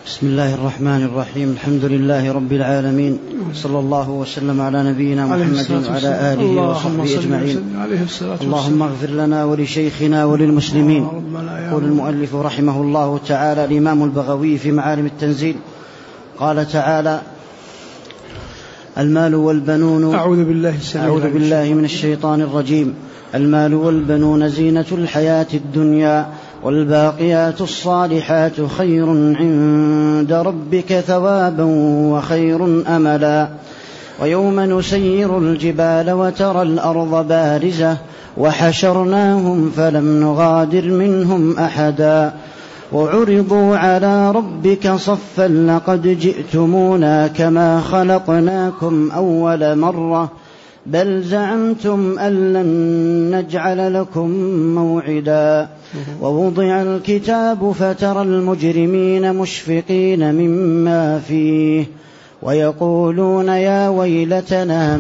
بسم الله الرحمن الرحيم. الحمد لله رب العالمين، صلى الله وسلم على نبينا محمد وعلى آله وصحبه أجمعين. اللهم اغفر لنا ولشيخنا وللمسلمين. يقول المؤلف رحمه الله تعالى الإمام البغوي في معالم التنزيل قال تعالى: المال والبنون. أعوذ بالله من الشيطان الرجيم. المال والبنون زينة الحياة الدنيا والباقيات الصالحات خير عند ربك ثوابا وخير أملا. ويوم نسير الجبال وترى الأرض بارزة وحشرناهم فلم نغادر منهم أحدا وعرضوا على ربك صفا لقد جئتمونا كما خلقناكم أول مرة بل زعمتم أن لن نجعل لكم موعدا. ووضع الكتاب فترى المجرمين مشفقين مما فيه ويقولون يا ويلتنا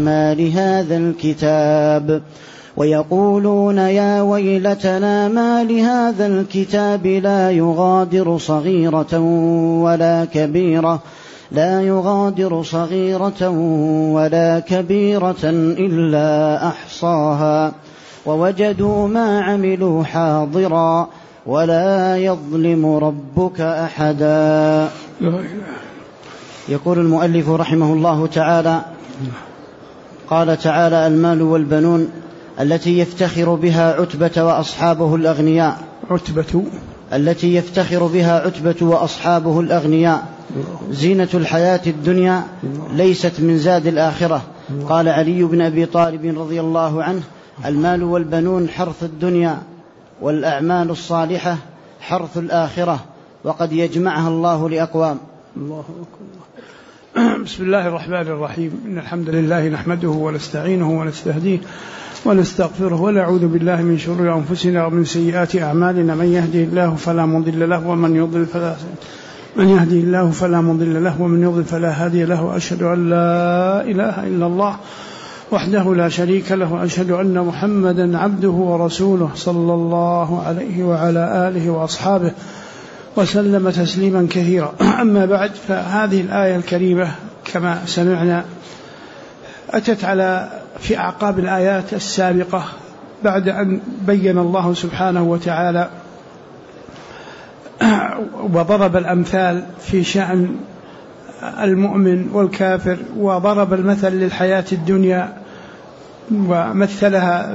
ما لهذا الكتاب لا يغادر صغيرة ولا كبيرة إلا أحصاها ووجدوا ما عملوا حاضرا ولا يظلم ربك أحدا. يقول المؤلف رحمه الله تعالى: قال تعالى: المال والبنون التي يفتخر بها عتبة وأصحابه الأغنياء زينة الحياة الدنيا ليست من زاد الآخرة. قال علي بن أبي طالب رضي الله عنه: المال والبنون حرث الدنيا والأعمال الصالحة حرث الآخرة وقد يجمعها الله لأقوام. الله أكبر. بسم الله الرحمن الرحيم. إن الحمد لله نحمده ونستعينه ونستهديه ونستغفره ونعوذ بالله من شرور أنفسنا ومن سيئات أعمالنا. من يهده الله فلا مضل له ومن يضلل فلا هادي له. وأشهد أن لا إله إلا الله وحده لا شريك له وأشهد أن محمدا عبده ورسوله صلى الله عليه وعلى آله وأصحابه وسلم تسليما كثيرا. أما بعد، فهذه الآية الكريمة كما سمعنا أتت في أعقاب الآيات السابقة بعد أن بين الله سبحانه وتعالى وضرب الأمثال في شأن المؤمن والكافر، وضرب المثل للحياة الدنيا ومثلها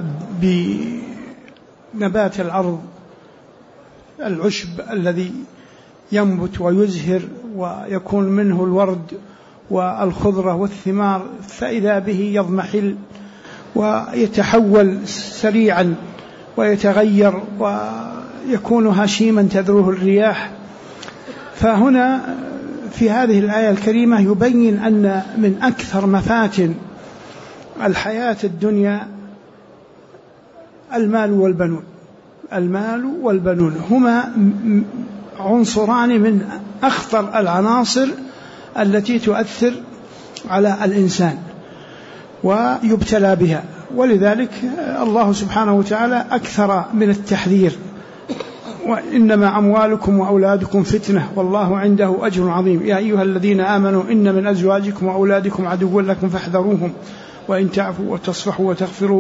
بنبات الأرض، العشب الذي ينبت ويزهر ويكون منه الورد والخضرة والثمار، فإذا به يضمحل ويتحول سريعا ويتغير ويكون هشيما تذروه الرياح. فهنا في هذه الآية الكريمة يبين أن من أكثر مفاتن الحياة الدنيا المال والبنون هما عنصران من أخطر العناصر التي تؤثر على الإنسان ويبتلى بها. ولذلك الله سبحانه وتعالى أكثر من التحذير: وإنما أموالكم وأولادكم فتنة والله عنده أجر عظيم. يا أيها الذين آمنوا إن من أزواجكم وأولادكم عدوا لكم فاحذروهم وإن تعفوا وتصفحوا وتغفروا.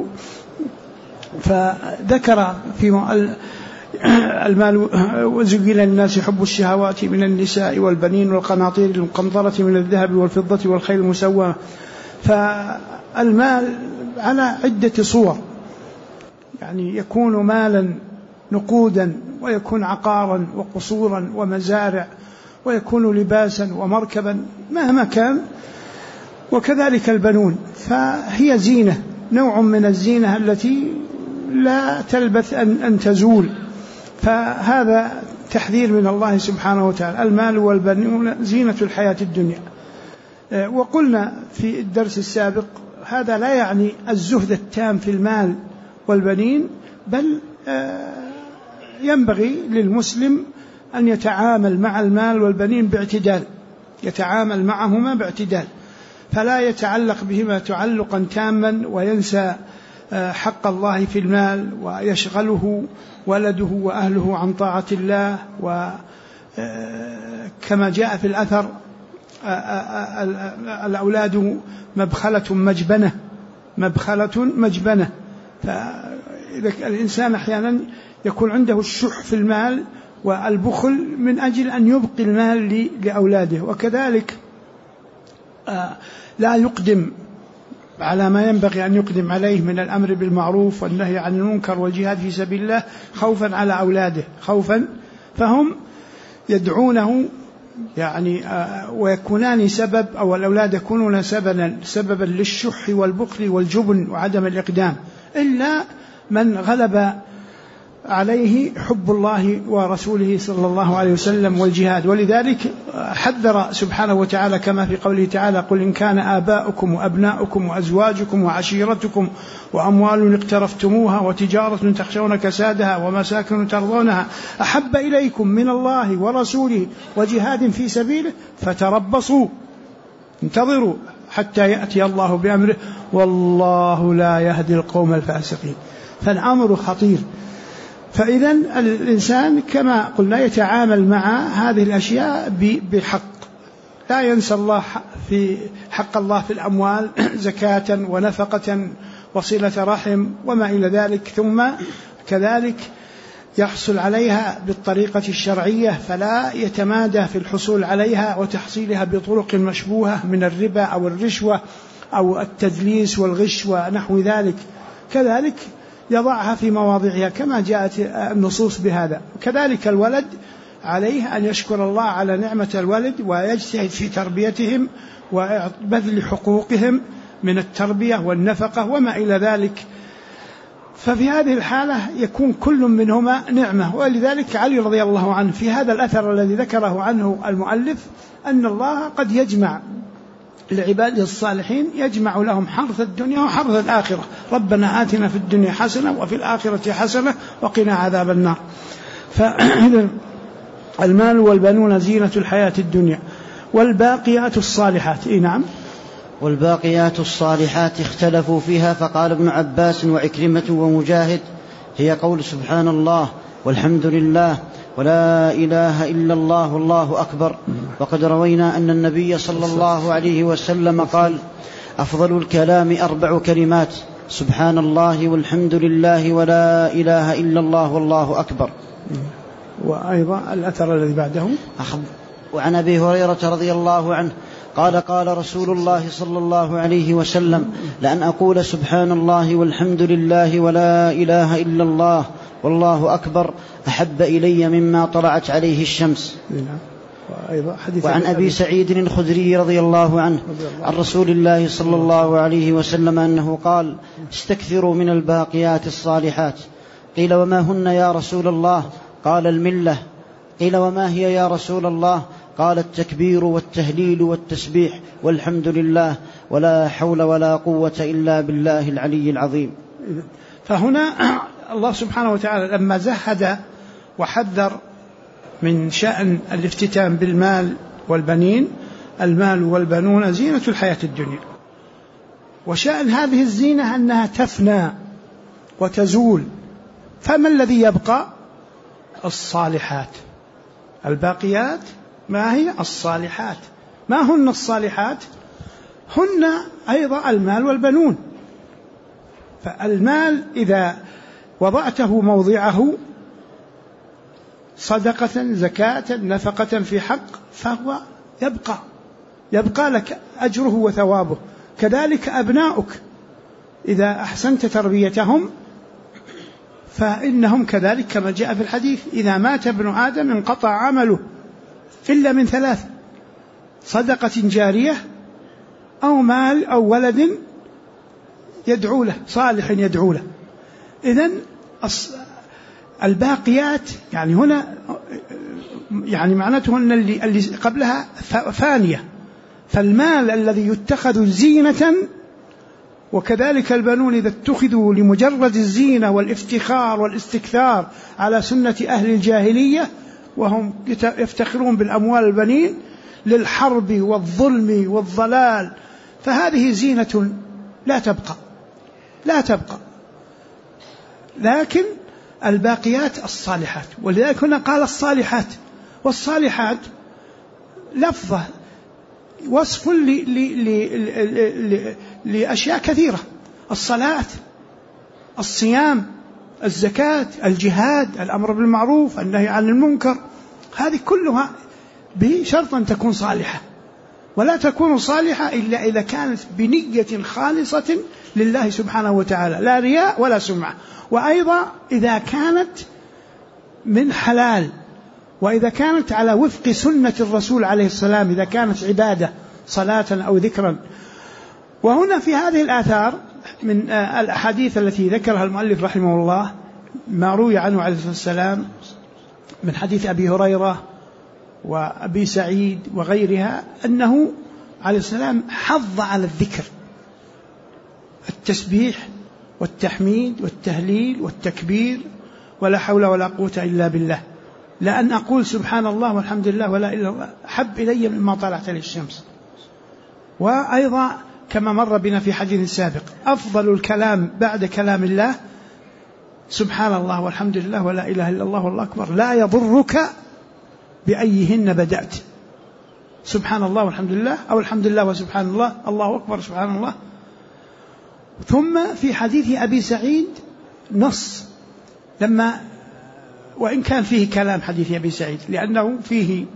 فذكر في المال: وزين للناس حب الشهوات من النساء والبنين والقناطير المقنطرة من الذهب والفضة والخيل المسومة. فالمال على عدة صور، يعني يكون مالا نقودا، ويكون عقارا وقصورا ومزارع، ويكون لباسا ومركبا مهما كان. وكذلك البنون، فهي زينة، نوع من الزينة التي لا تلبث أن تزول. فهذا تحذير من الله سبحانه وتعالى: المال والبنون زينة الحياة الدنيا. وقلنا في الدرس السابق هذا لا يعني الزهد التام في المال والبنين، بل ينبغي للمسلم أن يتعامل مع المال والبنين باعتدال، يتعامل معهما باعتدال، فلا يتعلق بهما تعلقا تاما وينسى حق الله في المال ويشغله ولده وأهله عن طاعة الله كما جاء في الأثر الأولاد مبخلة مجبنة. فإذا الإنسان أحيانا يكون عنده الشح في المال والبخل من أجل أن يبقي المال لأولاده، وكذلك لا يقدم على ما ينبغي أن يقدم عليه من الأمر بالمعروف والنهي عن المنكر والجهاد في سبيل الله خوفا على أولاده، فهم يدعونه يعني ويكونان سبب، أو الأولاد يكونون سببا للشح والبخل والجبن وعدم الإقدام، إلا من غلب عليه حب الله ورسوله صلى الله عليه وسلم والجهاد. ولذلك حذر سبحانه وتعالى كما في قوله تعالى: قل إن كان آباؤكم وأبناؤكم وأزواجكم وعشيرتكم وأموال اقترفتموها وتجارة تخشون كسادها ومساكن ترضونها أحب إليكم من الله ورسوله وجهاد في سبيله فتربصوا انتظروا حتى يأتي الله بأمره والله لا يهدي القوم الفاسقين. فالأمر خطير. فإذا الإنسان كما قلنا يتعامل مع هذه الأشياء بحق، لا ينسى الله في حق الله في الأموال زكاة ونفقة وصلة رحم وما إلى ذلك، ثم كذلك يحصل عليها بالطريقة الشرعية، فلا يتمادى في الحصول عليها وتحصيلها بطرق مشبوهة من الربا أو الرشوة أو التدليس والغش ونحو ذلك. كذلك يضعها في مواضعها كما جاءت النصوص بهذا. كذلك الولد عليه أن يشكر الله على نعمة الولد ويجتهد في تربيتهم وبذل حقوقهم من التربية والنفقة وما إلى ذلك. ففي هذه الحالة يكون كل منهما نعمة. ولذلك علي رضي الله عنه في هذا الأثر الذي ذكره عنه المؤلف أن الله قد يجمع لعباده الصالحين، يجمع لهم حرث الدنيا وحرث الآخرة. ربنا آتنا في الدنيا حسنة وفي الآخرة حسنة وقنا عذاب النار. فالمال والبنون زينة الحياة الدنيا والباقيات الصالحات. نعم. والباقيات الصالحات اختلفوا فيها، فقال ابن عباس وعكرمة ومجاهد: هي قول سبحان الله والحمد لله ولا إله إلا الله والله أكبر. وقد روينا أن النبي صلى الله عليه وسلم قال: أفضل الكلام 4 كلمات: سبحان الله والحمد لله ولا إله إلا الله والله أكبر. وأيضا الأثر الذي بعده وعن أبي هريرة رضي الله عنه قال: قال رسول الله صلى الله عليه وسلم: لأن أقول سبحان الله والحمد لله ولا إله إلا الله والله أكبر أحب إلي مما طلعت عليه الشمس. وعن أبي سعيد الخدري رضي الله عنه عن رسول الله صلى الله عليه وسلم أنه قال: استكثروا من الباقيات الصالحات. قيل: وما هن يا رسول الله؟ قال: الملة. قيل: وما هي يا رسول الله؟ قال: التكبير والتهليل والتسبيح والحمد لله ولا حول ولا قوة إلا بالله العلي العظيم. فهنا الله سبحانه وتعالى لما زهد وحذر من شأن الافتتان بالمال والبنين: المال والبنون زينة الحياة الدنيا، وشأن هذه الزينة أنها تفنى وتزول، فما الذي يبقى؟ الصالحات. الباقيات ما هي؟ الصالحات. ما هن الصالحات؟ هن أيضا المال والبنون. فالمال إذا وضعته موضعه صدقة زكاة نفقة في حق فهو يبقى لك أجره وثوابه. كذلك أبناؤك إذا أحسنت تربيتهم فإنهم كذلك كما جاء في الحديث: إذا مات ابن آدم انقطع عمله إلا من 3: صدقة جارية أو مال أو ولد يدعو له، صالح يدعو له. إذن الباقيات يعني هنا يعني معناته أن اللي قبلها فانية. فالمال الذي يتخذ زينة، وكذلك البنون إذا اتخذوا لمجرد الزينة والافتخار والاستكثار على سنة أهل الجاهلية، وهم يفتخرون بالأموال البنين للحرب والظلم والضلال، فهذه زينة لا تبقى. لكن الباقيات الصالحات. ولذلك هنا قال الصالحات، والصالحات لفظة وصف لأشياء كثيرة: الصلاة، الصيام، الزكاة، الجهاد، الأمر بالمعروف، النهي عن المنكر، هذه كلها بشرط أن تكون صالحة، ولا تكون صالحة إلا إذا كانت بنية خالصة لله سبحانه وتعالى، لا رياء ولا سمعة، وأيضا إذا كانت من حلال، وإذا كانت على وفق سنة الرسول عليه السلام، إذا كانت عبادة صلاة أو ذكرا. وهنا في هذه الآثار من الأحاديث التي ذكرها المؤلف رحمه الله ما روي عنه عليه الصلاة والسلام من حديث أبي هريرة وأبي سعيد وغيرها، أنه عليه السلام حض على الذكر: التسبيح والتحميد والتهليل والتكبير، ولا حول ولا قوة إلا بالله، لأن أقول سبحان الله والحمد لله ولا إله إلا الله حب إلي مما طلعت عليه الشمس. وأيضا كما مر بنا في حديث سابق: أفضل الكلام بعد كلام الله سبحان الله والحمد لله ولا إله إلا الله والله أكبر، لا يضرك بأيهن بدأت، سبحان الله والحمد لله، أو الحمد لله وسبحان الله، الله أكبر سبحان الله. ثم في حديث أبي سعيد نص، لما وإن كان فيه كلام حديث أبي سعيد لأنه فيه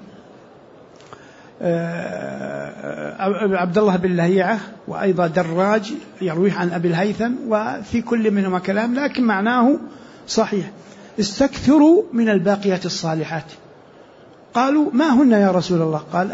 عبد الله بن لهيعة وأيضا دراج يرويه عن أبي الهيثم، وفي كل منهما كلام، لكن معناه صحيح: استكثروا من الباقيات الصالحات. قالوا: ما هن يا رسول الله؟ قال: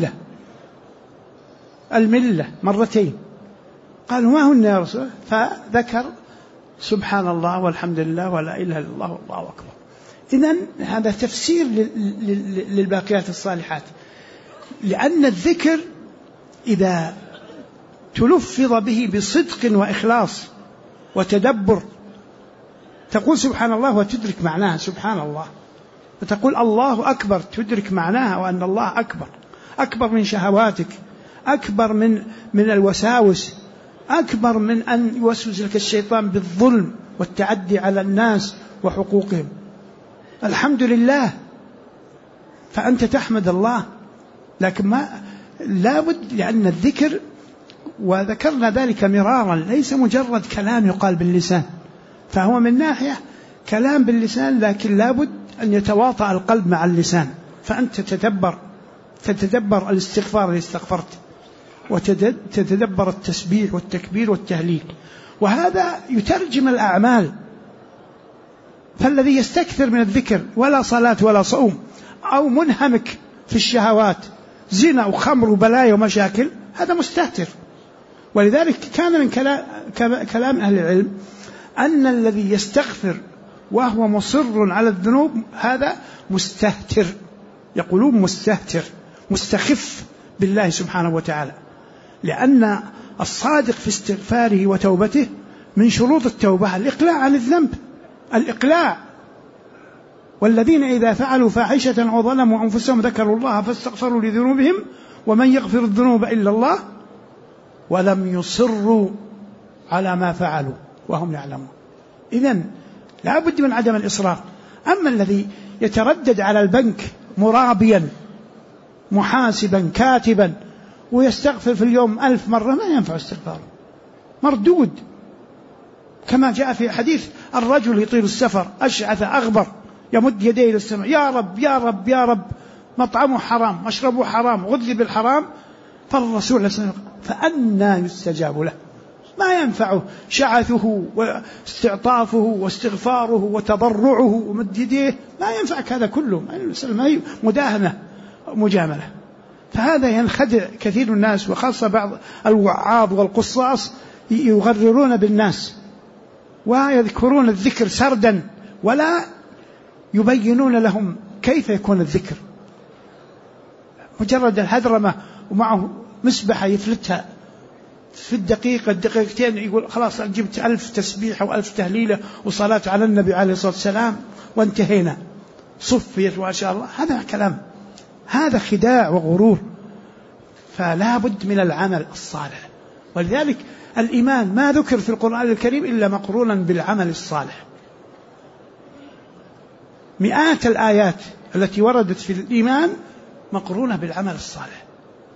الملة مرتين. قالوا: ما هن يا رسول الله؟ فذكر سبحان الله والحمد لله ولا إله إلا الله والله أكبر. إذن هذا تفسير للباقيات الصالحات، لأن الذكر إذا تلفظ به بصدق وإخلاص وتدبر، تقول سبحان الله وتدرك معناها سبحان الله، وتقول الله أكبر تدرك معناها وأن الله أكبر، أكبر من شهواتك، أكبر من الوساوس، أكبر من أن يوسوس لك الشيطان بالظلم والتعدي على الناس وحقوقهم. الحمد لله، فأنت تحمد الله، لكن ما لابد، لأن الذكر وذكرنا ذلك مرارا ليس مجرد كلام يقال باللسان، فهو من ناحية كلام باللسان، لكن لابد أن يتواطأ القلب مع اللسان، فأنت تتدبر الاستغفار اللي استغفرت، وتتدبر التسبيح والتكبير والتهليل، وهذا يترجم الأعمال. فالذي يستكثر من الذكر ولا صلاة ولا صوم، أو منهمك في الشهوات، زنا وخمر وبلايا ومشاكل، هذا مستهتر. ولذلك كان من كلام أهل العلم أن الذي يستغفر وهو مصر على الذنوب هذا مستهتر، يقولون مستهتر، مستخف بالله سبحانه وتعالى، لأن الصادق في استغفاره وتوبته من شروط التوبة الإقلاع عن الذنب، الإقلاع. والذين إذا فعلوا فاحشة أو ظلموا أنفسهم ذكروا الله فاستغفروا لذنوبهم ومن يغفر الذنوب إلا الله ولم يصروا على ما فعلوا وهم يعلمون. إذن لا بد من عدم الإصرار. أما الذي يتردد على البنك مرابيا محاسبا كاتبا ويستغفر في اليوم 1000 مرة، ما ينفع استغفاره، مردود. كما جاء في حديث: الرجل يطيل السفر أشعث أغبر يمد يديه إلى السماء: يا رب يا رب يا رب، مطعمه حرام، مشربه حرام، غذي بالحرام. فالرسول صلى الله عليه وسلم: فأنى يستجاب له؟ ما ينفعه شعثه واستعطافه واستغفاره وتضرعه ومد يديه، ما ينفعك هذا كله، ما هي مداهنة مجاملة. فهذا ينخدع كثير الناس، وخاصة بعض الوعاظ والقصاص يغررون بالناس ويذكرون الذكر سردا، ولا يبينون لهم كيف يكون الذكر. مجرد الهدرمة ومعه مسبحة يفلتها في الدقيقة الدقيقتين، يقول خلاص جبت 1000 تسبيحة و1000 تهليلة وصلاة على النبي عليه الصلاة والسلام وانتهينا، صفيت ما شاء الله. هذا كلام، هذا خداع وغرور. فلا بد من العمل الصالح. ولذلك الإيمان ما ذكر في القرآن الكريم إلا مقرونا بالعمل الصالح. مئات الآيات التي وردت في الإيمان مقرونة بالعمل الصالح،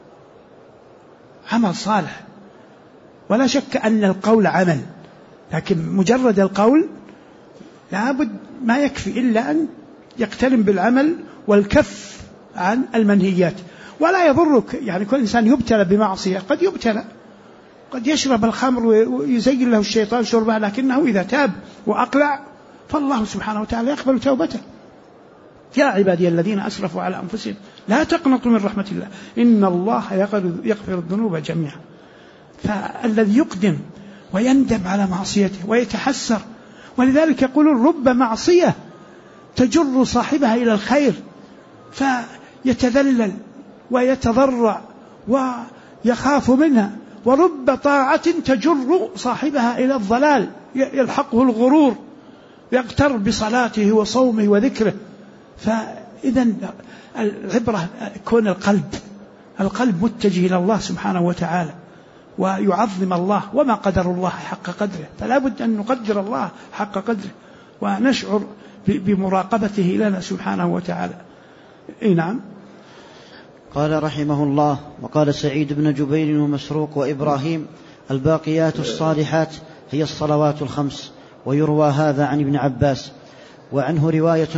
عمل صالح. ولا شك أن القول عمل، لكن مجرد القول لابد ما يكفي إلا أن يقترن بالعمل والكف عن المنهيات. ولا يضرك، يعني كل إنسان يبتلى بمعصية، قد يبتلى، قد يشرب الخمر ويزين له الشيطان شربها، لكنه إذا تاب وأقلع فالله سبحانه وتعالى يقبل توبته. يا عبادي الذين أسرفوا على أنفسهم لا تقنطوا من رحمة الله إن الله يغفر الذنوب جميعا. فالذي يقدم ويندم على معصيته ويتحسر، ولذلك يقولون رب معصية تجر صاحبها إلى الخير، فيتذلل ويتضرع ويخاف منها، ورب طاعة تجر صاحبها إلى الضلال يلحقه الغرور، يغتر بصلاته وصومه وذكره. فإذا العبرة كون القلب متجه إلى الله سبحانه وتعالى ويعظم الله، وما قدر الله حق قدره، فلا بد أن نقدر الله حق قدره ونشعر بمراقبته لنا سبحانه وتعالى. نعم. قال رحمه الله: وقال سعيد بن جبير ومسروق وإبراهيم: الباقيات الصالحات هي الصلوات الخمس. ويروى هذا عن ابن عباس. وعنه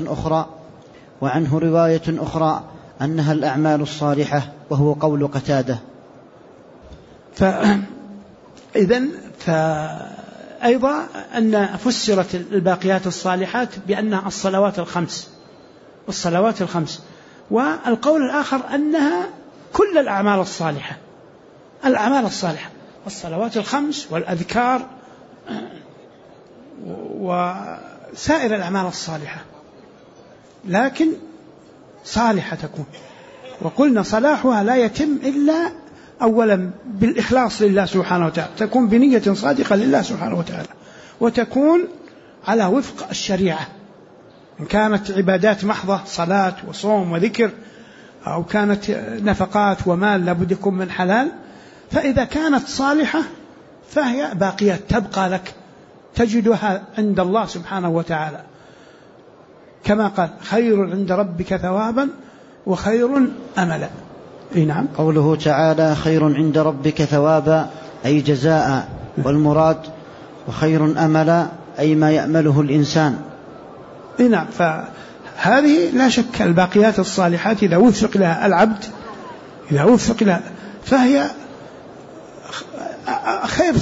رواية أخرى أنها الأعمال الصالحة، وهو قول قتادة. أيضا أن فسرت الباقيات الصالحات بأنها الصلوات الخمس. والقول الآخر أنها كل الأعمال الصالحة، الصلوات الخمس والأذكار وسائر الأعمال الصالحة، لكن صالحة تكون. وقلنا صلاحها لا يتم إلا أولا بالإخلاص لله سبحانه وتعالى، تكون بنية صادقة لله سبحانه وتعالى، وتكون على وفق الشريعة. إن كانت عبادات محضة صلاة وصوم وذكر، أو كانت نفقات ومال لابد يكون من حلال، فإذا كانت صالحة فهي باقيات تبقى لك، تجدها عند الله سبحانه وتعالى، كما قال: خير عند ربك ثوابا وخير أملا. نعم. قوله تعالى: خير عند ربك ثوابا أي جزاء، والمراد وخير أملا أي ما يأمله الإنسان. نعم. فهذه لا شك الباقيات الصالحات إذا وفق لها العبد، فهي خير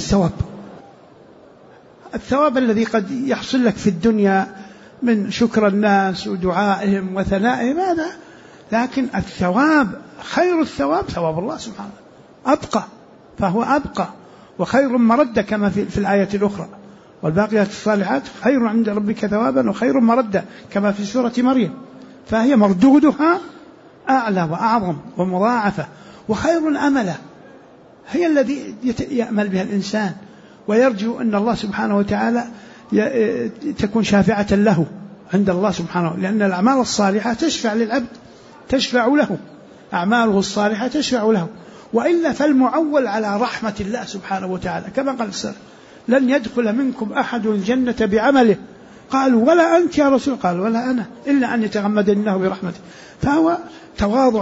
الثواب الذي قد يحصل لك في الدنيا من شكر الناس ودعائهم وثنائهم، هذا، لكن خير الثواب ثواب الله سبحانه، فهو أبقى وخير مرد، كما في الآية الأخرى: والباقيات الصالحات خير عند ربك ثوابا وخير مرد، كما في سورة مريم. فهي مردودها أعلى وأعظم ومضاعفة، وخير أملا هي الذي يأمل بها الإنسان ويرجو أن الله سبحانه وتعالى تكون شافعة له عند الله سبحانه، لأن الأعمال الصالحة تشفع للعبد، تشفع له، أعماله الصالحة تشفع له، وإلا فالمعول على رحمة الله سبحانه وتعالى، كما قال السلام: لن يدخل منكم أحد الجنة بعمله. قالوا: ولا أنت يا رسول؟ قال: ولا أنا، إلا أن يتغمدني الله برحمته. فهو تواضع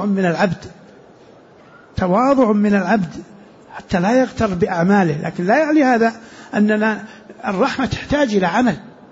من العبد حتى لا يغتر بأعماله، لكن لا يعني هذا أننا الرحمة تحتاج إلى عمل.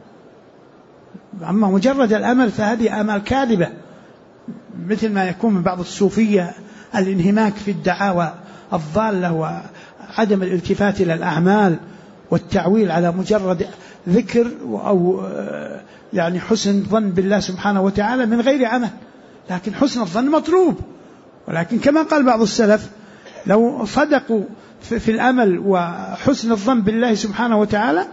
أما مجرد الأمل فهذه آمال كاذبة، مثل ما يكون من بعض الصوفية الانهماك في الدعاوى الضالة وعدم الالتفات إلى الأعمال والتعويل على مجرد ذكر أو يعني حسن ظن بالله سبحانه وتعالى من غير عمل. لكن حسن الظن مطلوب، ولكن كما قال بعض السلف: لو صدقوا في الأمل وحسن الظن بالله سبحانه وتعالى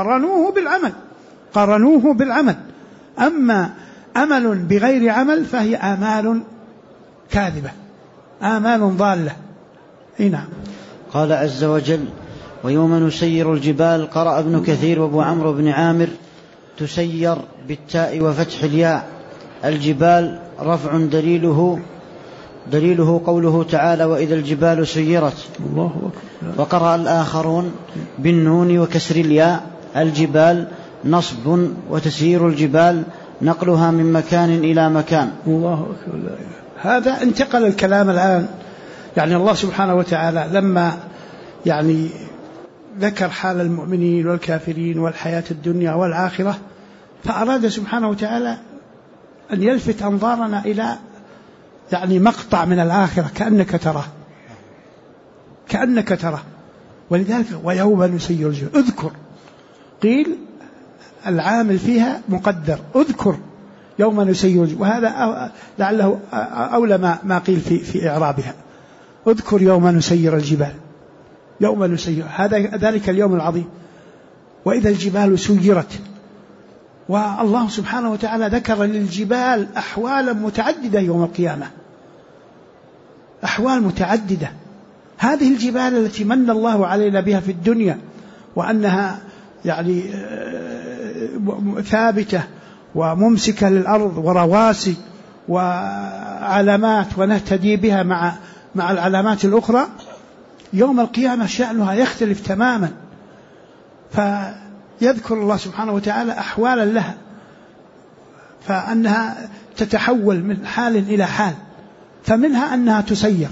قارنوه بالعمل. أما أمل بغير عمل فهي آمال كاذبة، آمال ضالة. نعم. قال عز وجل: ويوم نسير الجبال. قرأ ابن كثير وابو عمرو بن عامر: تسير بالتاء وفتح الياء. الجبال رفع دليله قوله تعالى: وإذا الجبال سيرت. الله أكبر. وقرأ الآخرون بالنون وكسر الياء: الجبال نصب، وتسير الجبال نقلها من مكان إلى مكان. الله أكبر. هذا انتقل الكلام الآن، يعني الله سبحانه وتعالى لما يعني ذكر حال المؤمنين والكافرين والحياة الدنيا والآخرة، فأراد سبحانه وتعالى أن يلفت أنظارنا إلى يعني مقطع من الآخرة كأنك تراه. ولذلك ويوم نسير الجبال، اذكر، قيل العامل فيها مقدر، اذكر يوم نسير الجبال، وهذا لعله أولى ما قيل في إعرابها، اذكر يوم نسير الجبال، يوم نسير، هذا ذلك اليوم العظيم، وإذا الجبال سيرت. والله سبحانه وتعالى ذكر للجبال أحوالا متعددة يوم القيامة، أحوال متعددة. هذه الجبال التي من الله علينا بها في الدنيا وأنها يعني ثابتة وممسكة للأرض ورواسي وعلامات ونهتدي بها مع العلامات الأخرى، يوم القيامة شأنها يختلف تماما. فيذكر الله سبحانه وتعالى أحوالا لها، فأنها تتحول من حال إلى حال، فمنها أنها تسير،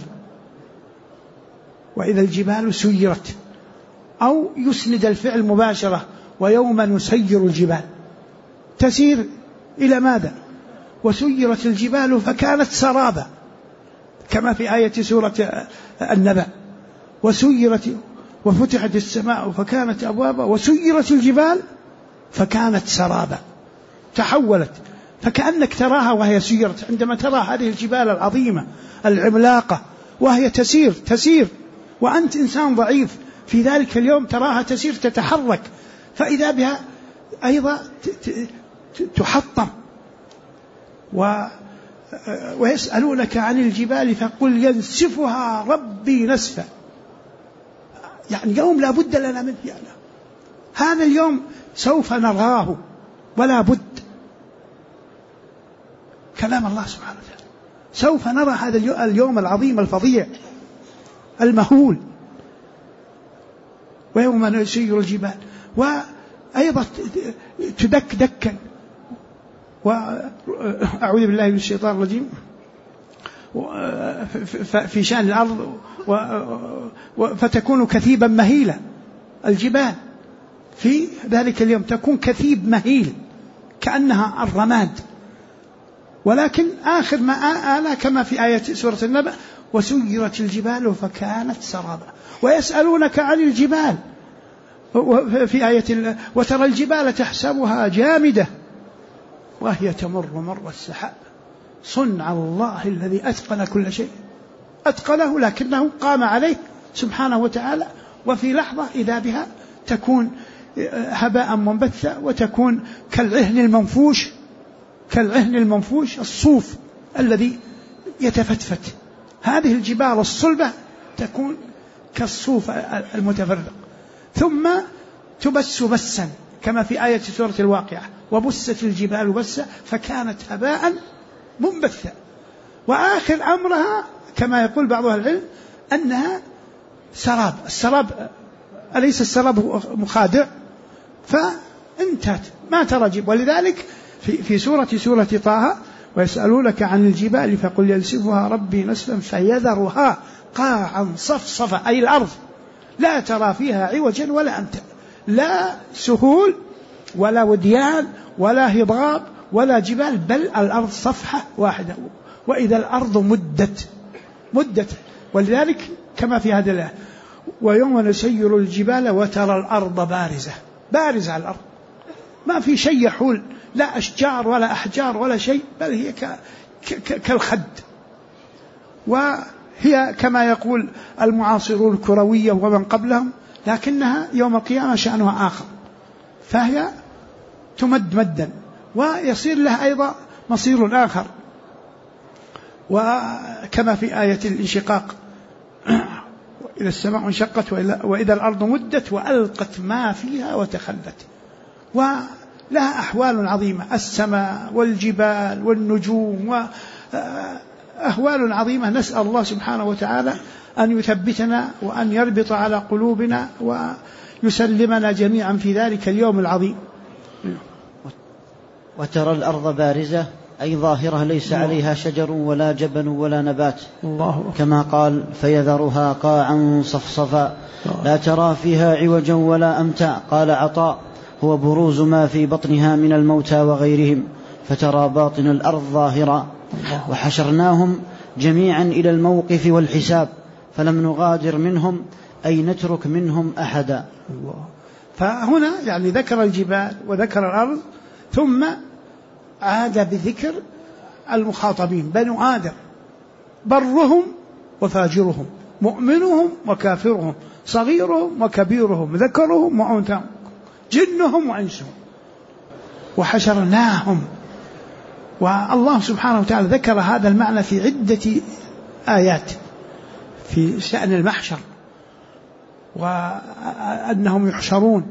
وإذا الجبال سيرت، أو يسند الفعل مباشرة، ويوم نسير الجبال، تسير إلى ماذا؟ وسيرت الجبال فكانت سرابا، كما في آية سورة النبأ، وسيرت وفتحت السماء فكانت أبوابا وسيرت الجبال فكانت سرابا، تحولت، فكأنك تراها وهي سيرت. عندما ترى هذه الجبال العظيمة العملاقة وهي تسير وأنت إنسان ضعيف، في ذلك اليوم تراها تسير تتحرك، فإذا بها أيضا تحطم. ويسألونك عن الجبال فقل ينسفها ربي نسفا، يعني يوم لا بد لنا منه، يعني هذا اليوم سوف نراه ولا بد، كلام الله سبحانه وتعالى، سوف نرى هذا اليوم العظيم الفظيع المهول، ويوم نسير الجبال، وأيضا تدك دكا، وأعوذ بالله من الشيطان الرجيم، في شأن الأرض فتكون كثيبا مهيلا، الجبال في ذلك اليوم تكون كثيب مهيل كأنها الرماد، ولكن آخر ما آلا كما في آية سورة النبأ وسيرت الجبال فكانت سرابا. ويسألونك عن الجبال في آية وترى الجبال تحسبها جامدة وهي تمر مر السحاب صنع الله الذي أتقن كل شيء، أتقنه لكنه قام عليه سبحانه وتعالى، وفي لحظة إذا بها تكون هباء منبثا، وتكون كالعهن المنفوش الصوف الذي يتفتفت. هذه الجبال الصلبة تكون كالصوف المتفرق، ثم تبس بسا كما في آية سورة الواقعة وبست الجبال بسا فكانت هباء منبثا. وآخر أمرها كما يقول بعض أهل العلم أنها سراب. السراب أليس السراب مخادع؟ فانتهت ما ترى. ولذلك في سورة طه ويسألونك عن الجبال فقل ينسفها ربي نسفا فيذرها قاعا صفصفا، أي الأرض لا ترى فيها عوجا ولا أمتا، لا سهول ولا وديان ولا هضاب ولا جبال، بل الأرض صفحة واحدة. وإذا الأرض مدت ولذلك كما في هذا الآية ويوم نسير الجبال وترى الأرض بارزة على الأرض، ما في شيء يحول، لا أشجار ولا أحجار ولا شيء، بل هي كالخد. وهي كما يقول المعاصرون الكروية ومن قبلهم، لكنها يوم القيامة شأنها آخر، فهي تمد مدا ويصير لها أيضا مصير آخر. وكما في آية الانشقاق إذا السماء انشقت وإذا الأرض مدت وألقت ما فيها وتخلت، ولها أحوال عظيمة، السماء والجبال والنجوم وأهوال عظيمة. نسأل الله سبحانه وتعالى أن يثبتنا وأن يربط على قلوبنا ويسلمنا جميعا في ذلك اليوم العظيم. وترى الأرض بارزة أي ظاهرة ليس عليها شجر ولا جبل ولا نبات، كما قال فيذرها قاعا صفصفا لا ترى فيها عوجا ولا أمتا. قال عطاء هو بروز ما في بطنها من الموتى وغيرهم، فترى باطن الأرض ظاهرا. وحشرناهم جميعا إلى الموقف والحساب فلم نغادر منهم أي نترك منهم أحدا. فهنا يعني ذكر الجبال وذكر الأرض، ثم عاد بذكر المخاطبين بنو آدم، برهم وفاجرهم، مؤمنهم وكافرهم، صغيرهم وكبيرهم، ذكرهم وأنثاهم، جنهم وإنسهم. وحشرناهم، والله سبحانه وتعالى ذكر هذا المعنى في عدة آيات في شأن المحشر وأنهم يحشرون.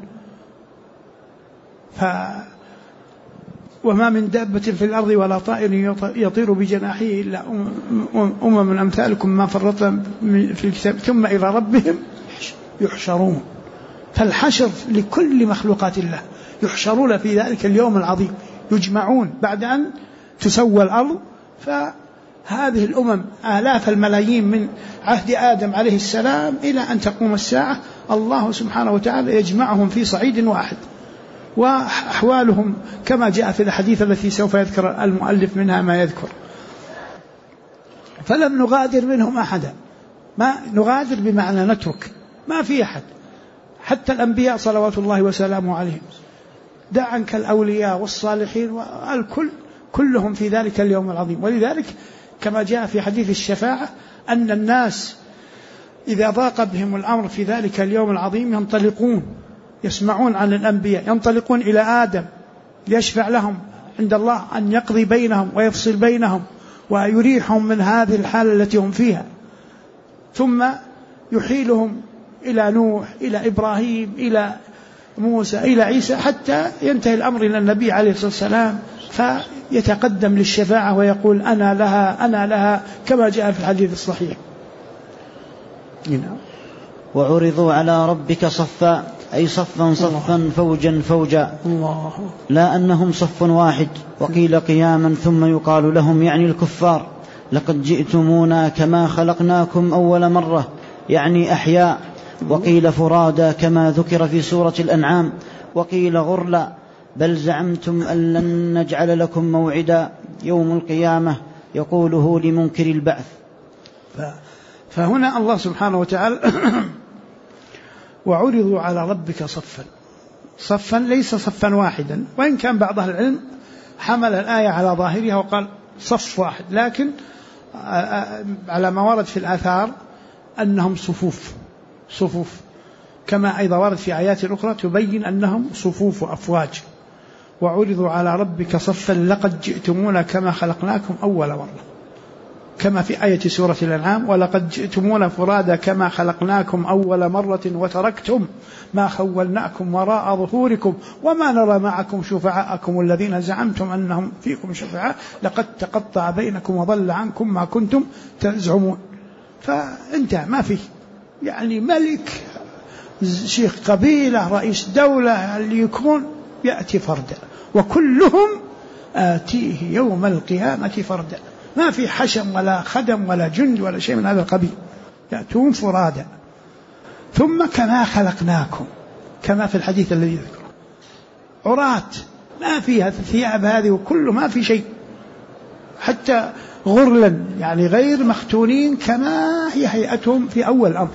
وما من دابة في الأرض ولا طائر يطير بجناحه إلا أمم أمثالكم ما فرطنا في الكتاب ثم إلى ربهم يحشرون. فالحشر لكل مخلوقات الله، يحشرون في ذلك اليوم العظيم، يجمعون بعد أن تسوى الأرض. فهذه الأمم آلاف الملايين من عهد آدم عليه السلام إلى أن تقوم الساعة، الله سبحانه وتعالى يجمعهم في صعيد واحد، وأحوالهم كما جاء في الحديث التي سوف يذكر المؤلف منها ما يذكر. فلم نغادر منهم أحدا، ما نغادر بمعنى نترك، ما في أحد، حتى الأنبياء صلوات الله وسلامه عليهم، دع عنك الأولياء والصالحين والكل، كلهم في ذلك اليوم العظيم. ولذلك كما جاء في حديث الشفاعة أن الناس إذا ضاق بهم الأمر في ذلك اليوم العظيم ينطلقون، يسمعون عن الأنبياء، ينطلقون إلى آدم ليشفع لهم عند الله أن يقضي بينهم ويفصل بينهم ويريحهم من هذه الحالة التي هم فيها، ثم يحيلهم إلى نوح، إلى إبراهيم، إلى موسى، إلى عيسى، حتى ينتهي الأمر إلى النبي عليه الصلاة والسلام، فيتقدم للشفاعة ويقول أنا لها أنا لها، كما جاء في الحديث الصحيح. وعرضوا على ربك صفا أي صفا صفا فوجا فوجا، لا أنهم صف واحد. وقيل قياما ثم يقال لهم يعني الكفار لقد جئتمونا كما خلقناكم أول مرة يعني أحياء. وقيل فرادا كما ذكر في سورة الأنعام. وقيل غرلا بل زعمتم أن لن نجعل لكم موعدا يوم القيامة يقوله لمنكر البعث. فهنا الله سبحانه وتعالى وعرضوا على ربك صفا، صفا ليس صفا واحدا، وإن كان بعض أهل العلم حمل الآية على ظاهرها وقال صف واحد، لكن على ما ورد في الآثار أنهم صفوف، كما أيضا ورد في آيات أخرى تبين أنهم صفوف وأفواج. وعرضوا على ربك صفا لقد جئتمونا كما خلقناكم أول مرة، كما في آية سورة الأنعام ولقد جئتمونا فرادا كما خلقناكم أول مرة وتركتم ما خولناكم وراء ظهوركم وما نرى معكم شفعاءكم الذين زعمتم أنهم فيكم شفعاء لقد تقطع بينكم وضل عنكم ما كنتم تزعمون. فأنت ما فيه يعني ملك، شيخ قبيلة، رئيس دولة، اللي يكون يأتي فردا، وكلهم آتيه يوم القيامة فردا، ما في حشم ولا خدم ولا جند ولا شيء من هذا القبيل، يأتون فرادا. ثم كما خلقناكم، كما في الحديث الذي ذكره، عراة، ما فيها الثياب هذه وكله ما في شيء، حتى غرلا يعني غير مختونين كما هي هيئتهم في أول الأمر.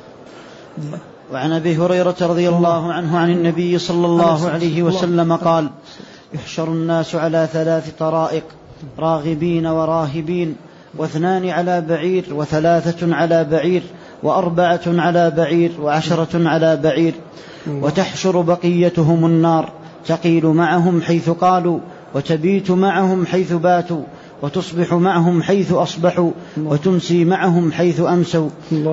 وعن أبي هريرة رضي الله عنه عن النبي صلى الله عليه وسلم قال يحشر الناس على 3 طرائق، راغبين وراهبين، 2 على بعير، 3 على بعير، 4 على بعير، 10 على بعير. وتحشر بقيتهم النار، تقيل معهم حيث قالوا، وتبيت معهم حيث باتوا، وتصبح معهم حيث أصبحوا، وتمسي معهم حيث أمسوا.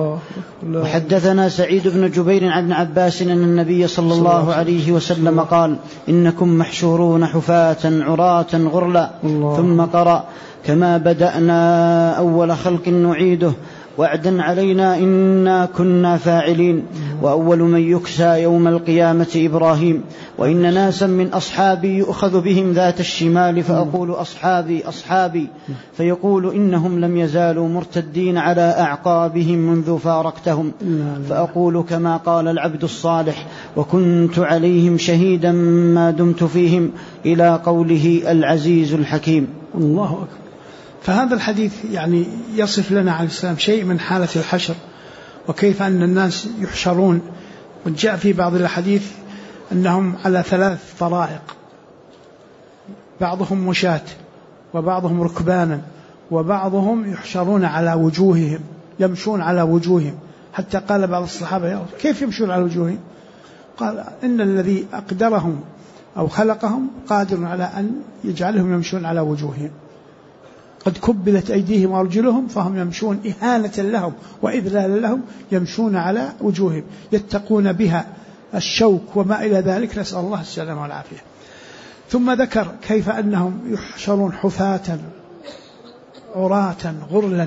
وحدثنا سعيد بن جبير عن ابن عباس أن النبي صلى الله عليه وسلم قال إنكم محشورون حفاة عراة غرلا. ثم قرأ كما بدأنا أول خلق نعيده وعدا علينا إنا كنا فاعلين. وأول من يكسى يوم القيامة إبراهيم، وإن ناسا من أصحابي يؤخذ بهم ذات الشمال فأقول أصحابي أصحابي، فيقول إنهم لم يزالوا مرتدين على أعقابهم منذ فارقتهم، فأقول كما قال العبد الصالح وكنت عليهم شهيدا ما دمت فيهم، إلى قوله العزيز الحكيم. الله أكبر. فهذا الحديث يعني يصف لنا عليه السلام شيء من حالة الحشر، وكيف أن الناس يحشرون. وجاء في بعض الحديث أنهم على 3 طرائق، بعضهم مشاة وبعضهم ركبانا وبعضهم يحشرون على وجوههم، يمشون على وجوههم، حتى قال بعض الصحابة كيف يمشون على وجوههم؟ قال إن الذي أقدرهم أو خلقهم قادر على أن يجعلهم يمشون على وجوههم، قد كبلت أيديهم وأرجلهم فهم يمشون إهانة لهم وإذلالا لهم، يمشون على وجوههم يتقون بها الشوك وما إلى ذلك، نسأل الله السلامة والعافية. ثم ذكر كيف أنهم يحشرون حفاة عراة غرلا،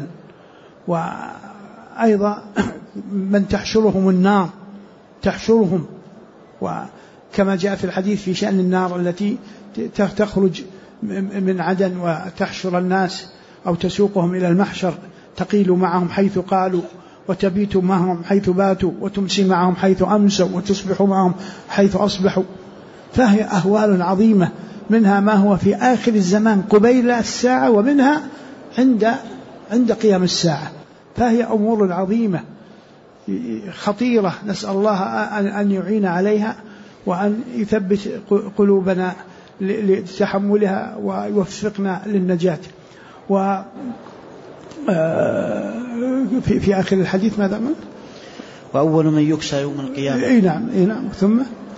وأيضا من تحشرهم النار تحشرهم، وكما جاء في الحديث في شأن النار التي تخرج من عدن وتحشر الناس أو تسوقهم إلى المحشر، تقيل معهم حيث قالوا وتبيت معهم حيث باتوا وتمسي معهم حيث أمسوا وتصبح معهم حيث أصبحوا. فهي أهوال عظيمة، منها ما هو في آخر الزمان قبيل الساعة، ومنها عند قيام الساعة. فهي أمور عظيمة خطيرة، نسأل الله أن يعين عليها وأن يثبت قلوبنا لتحملها ويوفقنا للنجاة. في آخر الحديث ماذا من؟ وأول من يكسى يوم القيامة. إيه نعم. ثم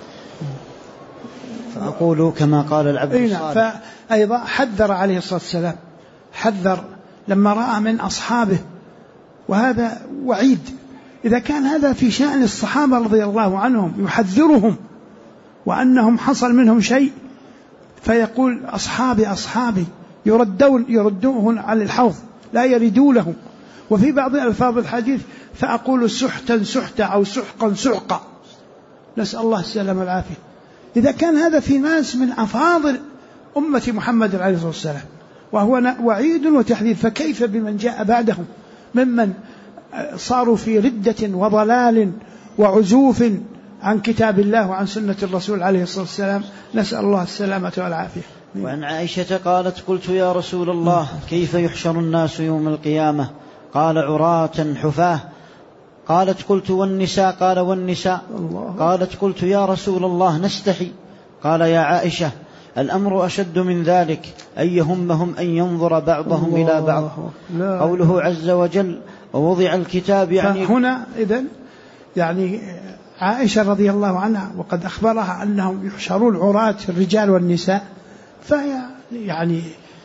فأقول كما قال العبد الصالح. فأيضا حذر عليه الصلاة والسلام، حذر لما رأى من أصحابه، وهذا وعيد. إذا كان هذا في شأن الصحابة رضي الله عنهم يحذرهم وأنهم حصل منهم شيء، فيقول أصحابي أصحابي، يردون على الحوض لا يردوا له. وفي بعض ألفاظ الحديث فأقول سحتا سحتا أو سحقا سحقا، نسأل الله السلامة والعافية. إذا كان هذا في ناس من أفاضل أمة محمد عليه الصلاة والسلام وهو وعيد وتحذير، فكيف بمن جاء بعدهم ممن صاروا في ردة وضلال وعزوف عن كتاب الله وعن سنة الرسول عليه الصلاة والسلام، نسأل الله السلامة والعافية. وعن عائشة قالت قلت يا رسول الله كيف يحشر الناس يوم القيامة؟ قال عراة حفاة. قالت قلت والنساء؟ قال والنساء. قالت قلت يا رسول الله نستحي. قال يا عائشة الأمر أشد من ذلك، أن يهمهم أن ينظر بعضهم إلى بعض. قوله عز وجل ووضع الكتاب، يعني هنا إذن يعني عائشة رضي الله عنها وقد أخبرها أنهم يحشرون عراة الرجال والنساء، فهي يعني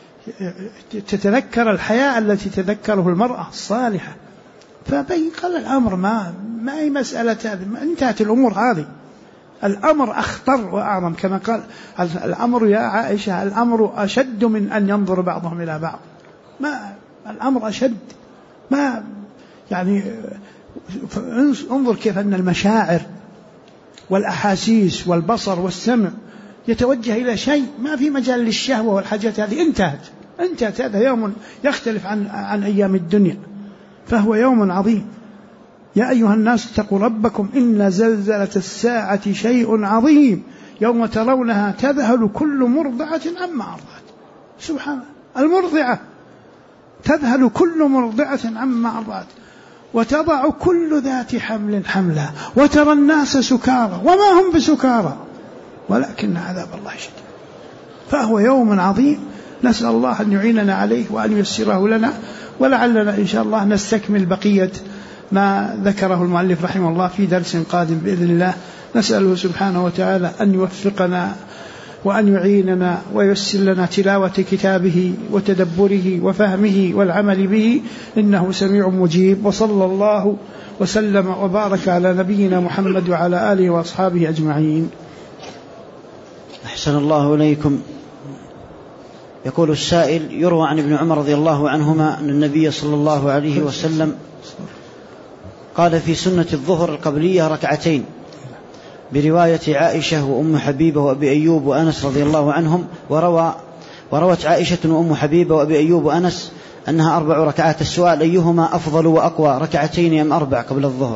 تتذكر الحياة التي تذكره المرأة الصالحة، فبين قال الأمر ما هي مسألة هذه، انتهت الأمور هذه. الأمر أخطر وأعظم، كما قال الأمر يا عائشة الأمر أشد من أن ينظر بعضهم إلى بعض. ما الأمر أشد، ما يعني انظر كيف أن المشاعر والأحاسيس والبصر والسمع يتوجه إلى شيء ما في مجال للشهوة والحاجات هذه، انتهت. هذا يوم يختلف عن أيام الدنيا، فهو يوم عظيم. يا أيها الناس اتقوا ربكم إن زلزلة الساعة شيء عظيم يوم ترونها تذهل كل مرضعة عما أرضعت. سبحان المرضعة، تذهل كل مرضعة عما أرضعت وتضع كل ذات حمل حملها وترى الناس سكارى وما هم بسكارى ولكن عذاب الله شديد. فهو يوم عظيم، نسأل الله أن يعيننا عليه وأن ييسره لنا، ولعلنا إن شاء الله نستكمل بقية ما ذكره المؤلف رحمه الله في درس قادم بإذن الله. نسأله سبحانه وتعالى أن يوفقنا وأن يعيننا وييسر لنا تلاوة كتابه وتدبره وفهمه والعمل به، إنه سميع مجيب. وصلى الله وسلم وبارك على نبينا محمد وعلى آله وأصحابه أجمعين. أحسن الله إليكم. يقول السائل يروى عن ابن عمر رضي الله عنهما أن النبي صلى الله عليه وسلم قال في سنة الظهر القبلية ركعتين برواية عائشة وأم حبيبة وأبي أيوب وأنس رضي الله عنهم، وروت عائشة وأم حبيبة وأبي أيوب وأنس أنها 4 ركعات. السؤال: أيهما أفضل وأقوى، ركعتين أم 4 قبل الظهر؟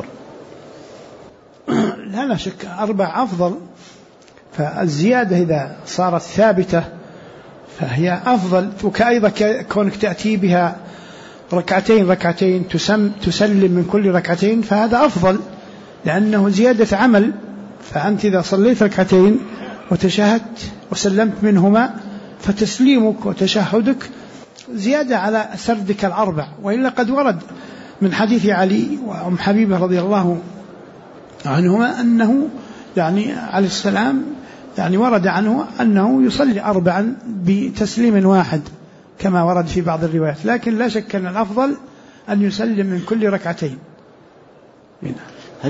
لا شك 4 أفضل، فالزيادة إذا صارت ثابتة فهي أفضل، وكأيضا كونك تأتي بها ركعتين تسلم من كل ركعتين فهذا أفضل، لأنه زيادة عمل. فأنت إذا صليت ركعتين وتشهدت وسلمت منهما فتسليمك وتشهدك زيادة على سردك 4، وإلا قد ورد من حديث علي وأم حبيبة رضي الله عنهما أنه يعني عليه السلام يعني ورد عنه أنه يصلي 4 بتسليم واحد كما ورد في بعض الروايات، لكن لا شك أن الأفضل أن يسلم من كل ركعتين. هل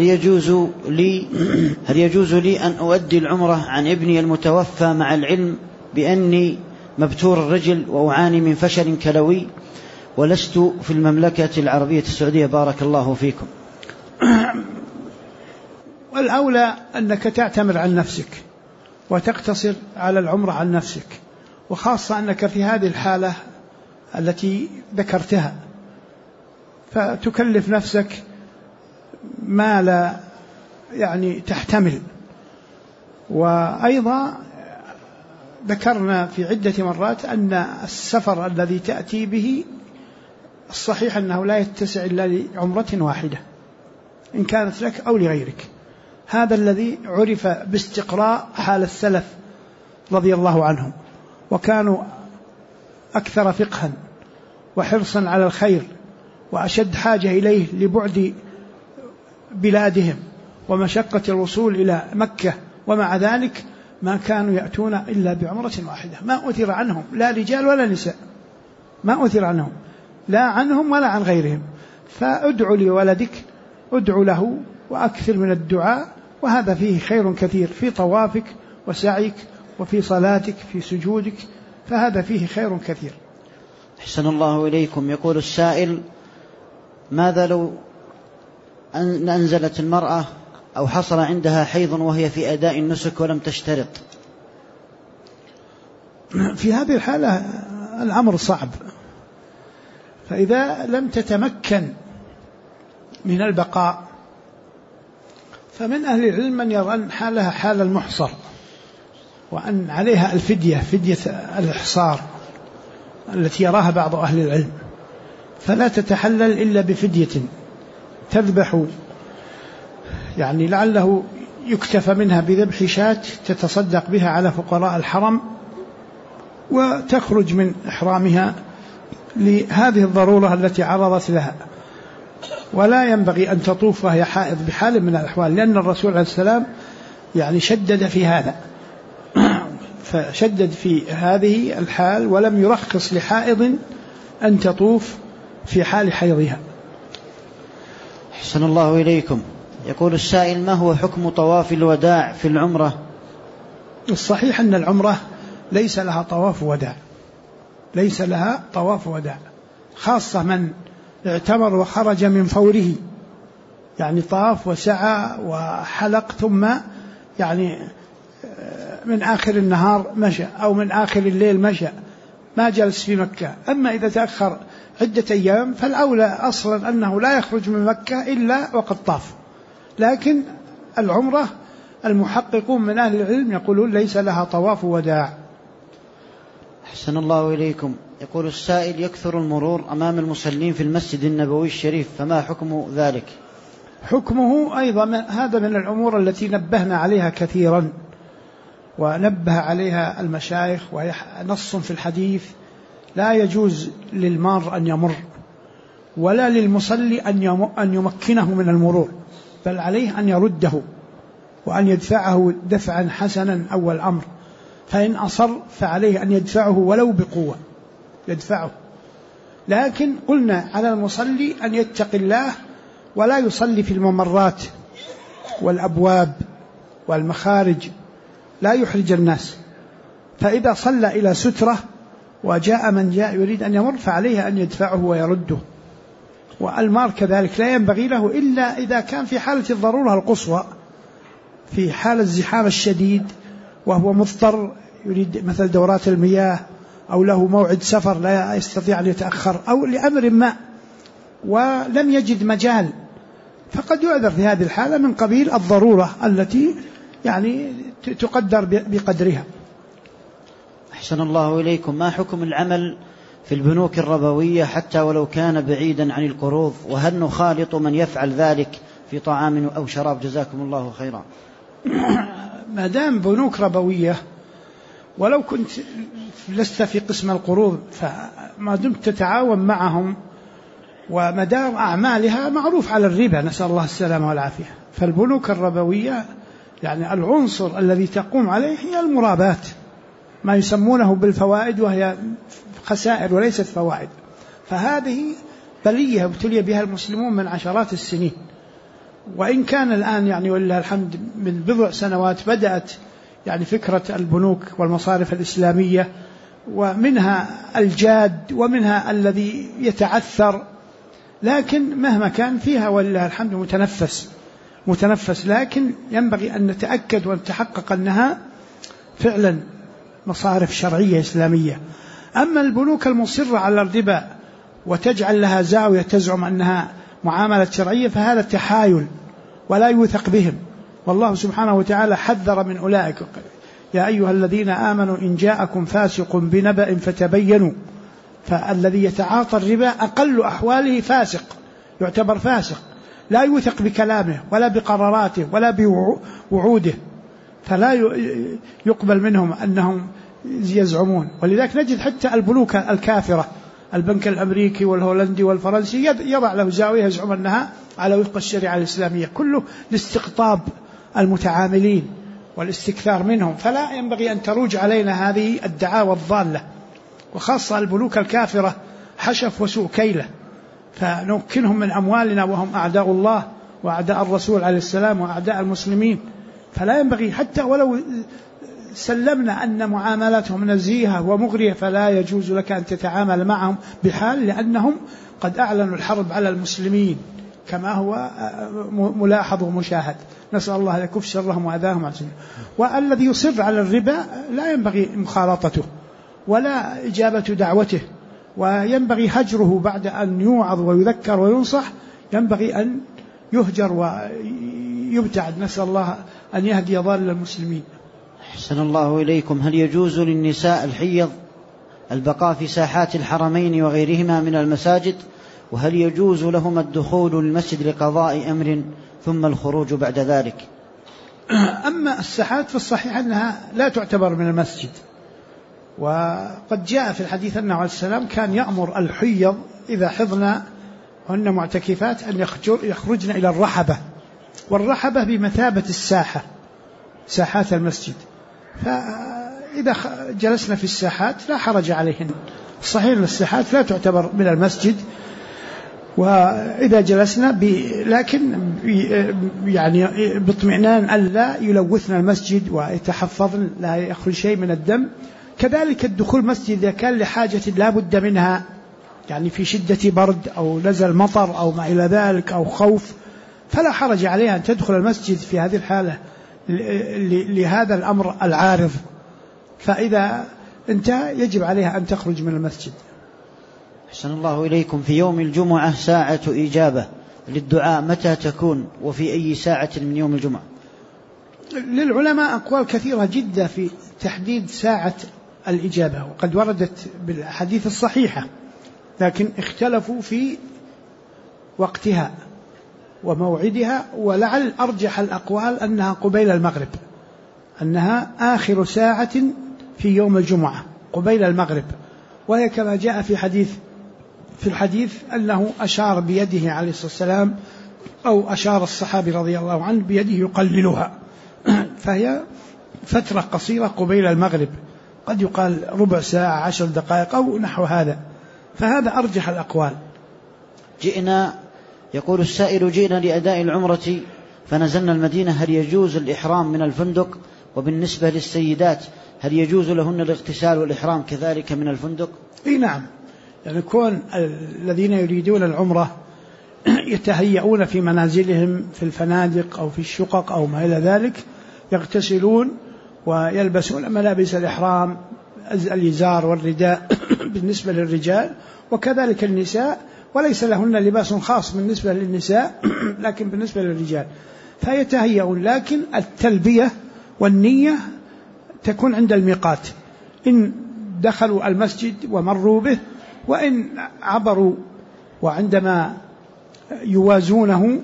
يجوز لي أن أؤدي العمرة عن ابني المتوفى مع العلم بأني مبتور الرجل وأعاني من فشل كلوي ولست في المملكة العربية السعودية؟ بارك الله فيكم. والأولى أنك تعتمر عن نفسك وتقتصر على العمرة عن نفسك، وخاصة أنك في هذه الحالة التي ذكرتها فتكلف نفسك ما لا يعني تحتمل. وأيضا ذكرنا في عدة مرات أن السفر الذي تأتي به الصحيح أنه لا يتسع إلا لعمرة واحدة إن كانت لك أو لغيرك. هذا الذي عرف باستقراء حال السلف رضي الله عنهم، وكانوا أكثر فقها وحرصا على الخير وأشد حاجة إليه لبعد بلادهم ومشقة الوصول إلى مكة، ومع ذلك ما كانوا يأتون إلا بعمرة واحدة. ما أثر عنهم لا رجال ولا نساء، ما أثر عنهم لا عنهم ولا عن غيرهم. فادعو لولدك، ادعو له وأكثر من الدعاء، وهذا فيه خير كثير في طوافك وسعيك وفي صلاتك في سجودك، فهذا فيه خير كثير. أحسن الله إليكم. يقول السائل: ماذا لو أنزلت المرأة أو حصل عندها حيض وهي في أداء النسك ولم تشترط؟ في هذه الحالة الأمر صعب، فإذا لم تتمكن من البقاء فمن أهل العلم من يرى أن حالها حال المحصر، وأن عليها الفدية، فدية الإحصار التي يراها بعض أهل العلم، فلا تتحلل إلا بفدية تذبح، يعني لعله يكتفى منها بذبح شاة تتصدق بها على فقراء الحرم، وتخرج من إحرامها لهذه الضرورة التي عرضت لها. ولا ينبغي أن تطوف وهي حائض بحال من الأحوال، لأن الرسول عليه السلام يعني شدد في هذا، فشدد في هذه الحال ولم يرخص لحائض أن تطوف في حال حيضها. أحسن الله إليكم. يقول السائل: ما هو حكم طواف الوداع في العمرة؟ الصحيح أن العمرة ليس لها طواف وداع، ليس لها طواف وداع، خاصة من اعتمر وخرج من فوره، يعني طاف وسعى وحلق ثم يعني من آخر النهار مشى أو من آخر الليل مشى، ما جلس في مكة. أما إذا تأخر عدة أيام فالأولى أصلا أنه لا يخرج من مكة إلا وقد طاف. لكن العمرة المحققون من أهل العلم يقولون ليس لها طواف وداع. أحسن الله إليكم. يقول السائل: يكثر المرور أمام المصلين في المسجد النبوي الشريف، فما حكم ذلك؟ حكمه أيضا هذا من الأمور التي نبهنا عليها كثيرا، ونبه عليها المشايخ، وهي نص في الحديث: لا يجوز للمار أن يمر، ولا للمصلي أن يمكنه من المرور، بل عليه أن يرده وأن يدفعه دفعا حسنا أول أمر، فإن أصر فعليه أن يدفعه ولو بقوة يدفعه. لكن قلنا على المصلي أن يتقي الله ولا يصلي في الممرات والأبواب والمخارج، لا يحرج الناس. فإذا صلى إلى سترة وجاء من جاء يريد أن يمر فعليه أن يدفعه ويرده. والمال كذلك لا ينبغي له إلا إذا كان في حالة الضرورة القصوى، في حال الزحام الشديد وهو مضطر يريد مثل دورات المياه أو له موعد سفر لا يستطيع أن يتأخر أو لأمر ما ولم يجد مجال، فقد يعذر في هذه الحالة من قبيل الضرورة التي يعني تقدر بقدرها. أحسن الله إليكم. ما حكم العمل في البنوك الربوية حتى ولو كان بعيدا عن القروض، وهل نخالط من يفعل ذلك في طعام أو شراب؟ جزاكم الله خيرا. ما دام بنوك ربوية ولو كنت لست في قسم القروض فما دمت تتعاون معهم ومدار أعمالها معروف على الربا، نسأل الله السلامة والعافية. فالبنوك الربوية يعني العنصر الذي تقوم عليه هي المرابات، ما يسمونه بالفوائد وهي خسائر وليست فوائد. فهذه بلية ابتلي بها المسلمون من عشرات السنين، وإن كان الآن يعني ولله الحمد من بضع سنوات بدأت يعني فكرة البنوك والمصارف الإسلامية، ومنها الجاد ومنها الذي يتعثر، لكن مهما كان فيها ولله الحمد متنفس، لكن ينبغي أن نتأكد ونتحقق أنها فعلا مصارف شرعية إسلامية. أما البنوك المصرة على الربا وتجعل لها زاوية تزعم أنها معاملة شرعية فهذا تحايل ولا يوثق بهم، والله سبحانه وتعالى حذر من أولئك: يا أيها الذين آمنوا إن جاءكم فاسق بنبأ فتبينوا. فالذي يتعاطى الربا أقل أحواله فاسق، يعتبر فاسق، لا يوثق بكلامه ولا بقراراته ولا بوعوده، فلا يقبل منهم أنهم يزعمون. ولذلك نجد حتى البنوك الكافرة، البنك الأمريكي والهولندي والفرنسي يضع له زاوية يزعم أنها على وفق الشريعة الإسلامية، كله لاستقطاب المتعاملين والاستكثار منهم. فلا ينبغي أن تروج علينا هذه الدعاوى الضالة، وخاصة البنوك الكافرة حشف وسوء كيلة، فنمكنهم من أموالنا وهم أعداء الله وأعداء الرسول عليه السلام وأعداء المسلمين. فلا ينبغي حتى ولو سلمنا أن معاملاتهم نزيهة ومغرية فلا يجوز لك أن تتعامل معهم بحال، لأنهم قد أعلنوا الحرب على المسلمين كما هو ملاحظ ومشاهد. نسأل الله يكف شرهم وأذاهم عن سبيله. والذي يصر على الربا لا ينبغي مخالطته ولا إجابة دعوته، وينبغي هجره بعد أن يوعظ ويذكر وينصح، ينبغي أن يهجر ويبتعد. نسأل الله أن يهدي ضال المسلمين. أحسن الله إليكم. هل يجوز للنساء الحيض البقاء في ساحات الحرمين وغيرهما من المساجد؟ وهل يجوز لهم الدخول للمسجد لقضاء أمر ثم الخروج بعد ذلك؟ أما الساحات فالصحيح أنها لا تعتبر من المسجد، وقد جاء في الحديث أنه عليه السلام كان يأمر الحيض إذا حضن هن معتكفات أن يخرجن إلى الرحبة، والرحبة بمثابة الساحة، ساحات المسجد، فإذا جلسنا في الساحات لا حرج عليهن. صحيح الساحات لا تعتبر من المسجد، وإذا جلسنا لكن يعني باطمئنان ألا يلوثن المسجد ويتحفظن لا يخرج شيء من الدم. كذلك الدخول المسجد إذا كان لحاجة لا بد منها، يعني في شدة برد أو نزل مطر أو ما إلى ذلك أو خوف، فلا حرج عليها أن تدخل المسجد في هذه الحالة لهذا الأمر العارض. فإذا انتهى يجب عليها أن تخرج من المسجد. أحسن الله إليكم. في يوم الجمعة ساعة إجابة للدعاء متى تكون وفي أي ساعة من يوم الجمعة؟ للعلماء أقوال كثيرة جدا في تحديد ساعة الإجابة، وقد وردت بالحديث الصحيحة، لكن اختلفوا في وقتها وموعدها. ولعل أرجح الأقوال أنها قبيل المغرب، أنها آخر ساعة في يوم الجمعة قبيل المغرب، وهي كما جاء في الحديث أنه أشار بيده عليه الصلاة والسلام، أو أشار الصحابي رضي الله عنه بيده يقللها، فهي فترة قصيرة قبيل المغرب، قد يقال ربع ساعة 10 دقائق أو نحو هذا، فهذا أرجح الأقوال. يقول السائل: جئنا لأداء العمرة فنزلنا المدينة، هل يجوز الإحرام من الفندق؟ وبالنسبة للسيدات هل يجوز لهن الاغتسال والإحرام كذلك من الفندق؟ نعم، يعني كون الذين يريدون العمرة يتهيئون في منازلهم في الفنادق أو في الشقق أو ما إلى ذلك، يغتسلون ويلبسون ملابس الإحرام، الإزار والرداء بالنسبة للرجال، وكذلك النساء، وليس لهن لباس خاص بالنسبة للنساء لكن بالنسبة للرجال، فيتهيئون. لكن التلبية والنية تكون عند الميقات، إن دخلوا المسجد ومروا به، وإن عبروا وعندما يوازونه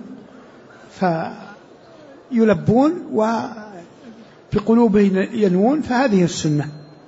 فيلبون وبقلوبهم ينوون، فهذه السنة.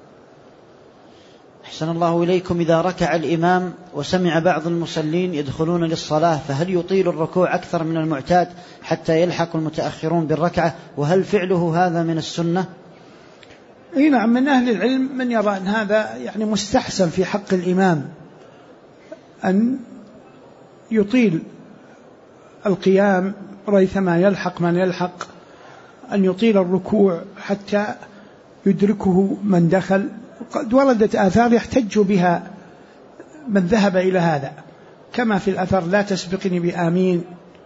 أحسن الله إليكم. إذا ركع الإمام وسمع بعض المصلين يدخلون للصلاة، فهل يطيل الركوع أكثر من المعتاد حتى يلحق المتأخرون بالركعة؟ وهل فعله هذا من السنة؟ نعم، من أهل العلم من يرى أن هذا يعني مستحسن في حق الإمام، أن يطيل القيام ريثما يلحق من يلحق، أن يطيل الركوع حتى يدركه من دخل. قد وردت آثار يحتج بها من ذهب إلى هذا، كما في الأثر لا تسبقني بآمين،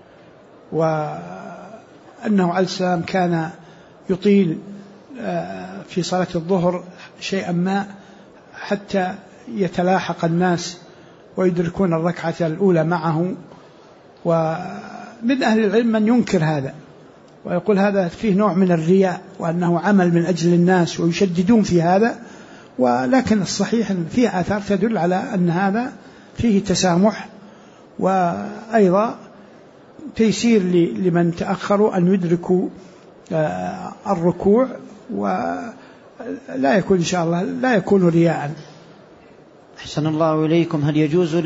وأنه عليه السلام كان يطيل في صلاة الظهر شيئا ما حتى يتلاحق الناس ويدركون الركعة الأولى معه. ومن أهل العلم من ينكر هذا ويقول هذا فيه نوع من الرياء، وأنه عمل من أجل الناس، ويشددون في هذا. ولكن الصحيح أن فيه آثار تدل على أن هذا فيه تسامح، وأيضا تيسير لمن تأخروا أن يدركوا الركوع، ولا يكون إن شاء الله لا يكون رياء. أحسن الله إليكم. هل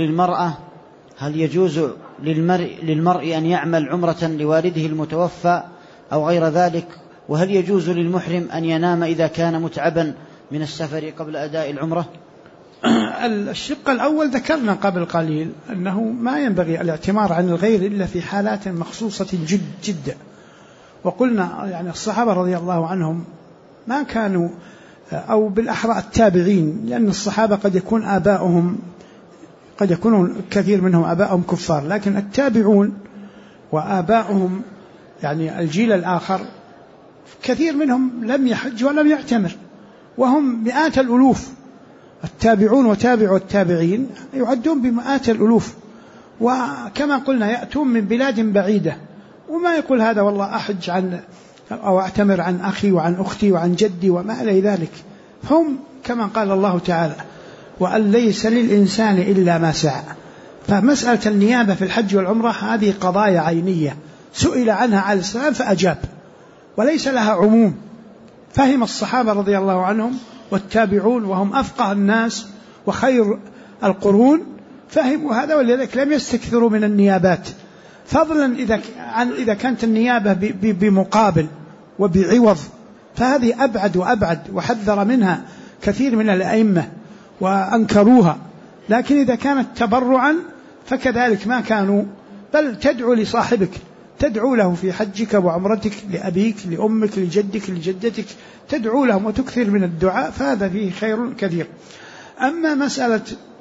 يجوز للمرء أن يعمل عمرة لوالده المتوفى أو غير ذلك؟ وهل يجوز للمحرم أن ينام إذا كان متعبا من السفر قبل أداء العمرة؟ الشق الأول ذكرنا قبل قليل أنه ما ينبغي الاعتمار عن الغير إلا في حالات مخصوصة جدا. وقلنا يعني الصحابة رضي الله عنهم ما كانوا، أو بالأحرى التابعين، لأن الصحابة قد يكون آباؤهم، قد يكون كثير منهم آباؤهم كفار، لكن التابعون وآباؤهم يعني الجيل الآخر كثير منهم لم يحج ولم يعتمر، وهم مئات الألوف. التابعون وتابعوا التابعين يعدون بمئات الألوف، وكما قلنا يأتون من بلاد بعيدة، وما يقول هذا والله أحج عن أو أعتمر عن أخي وعن أختي وعن جدي وما إلى ذلك. هم كما قال الله تعالى وأن ليس للإنسان إلا ما سعى. فمسألة النيابة في الحج والعمرة هذه قضايا عينية سئل عنها عليه السلام فأجاب، وليس لها عموم. فهم الصحابة رضي الله عنهم والتابعون وهم أفقه الناس وخير القرون، فهموا هذا، ولذلك لم يستكثروا من النيابات، فضلا إذا كانت النيابة بمقابل وبعوض، فهذه أبعد وأبعد، وحذر منها كثير من الأئمة وأنكروها. لكن إذا كانت تبرعا فكذلك ما كانوا، بل تدعو لصاحبك، تدعو له في حجك وعمرتك، لأبيك لأمك لجدك لجدتك، تدعو لهم وتكثر من الدعاء، فهذا فيه خير كثير. أما مسألة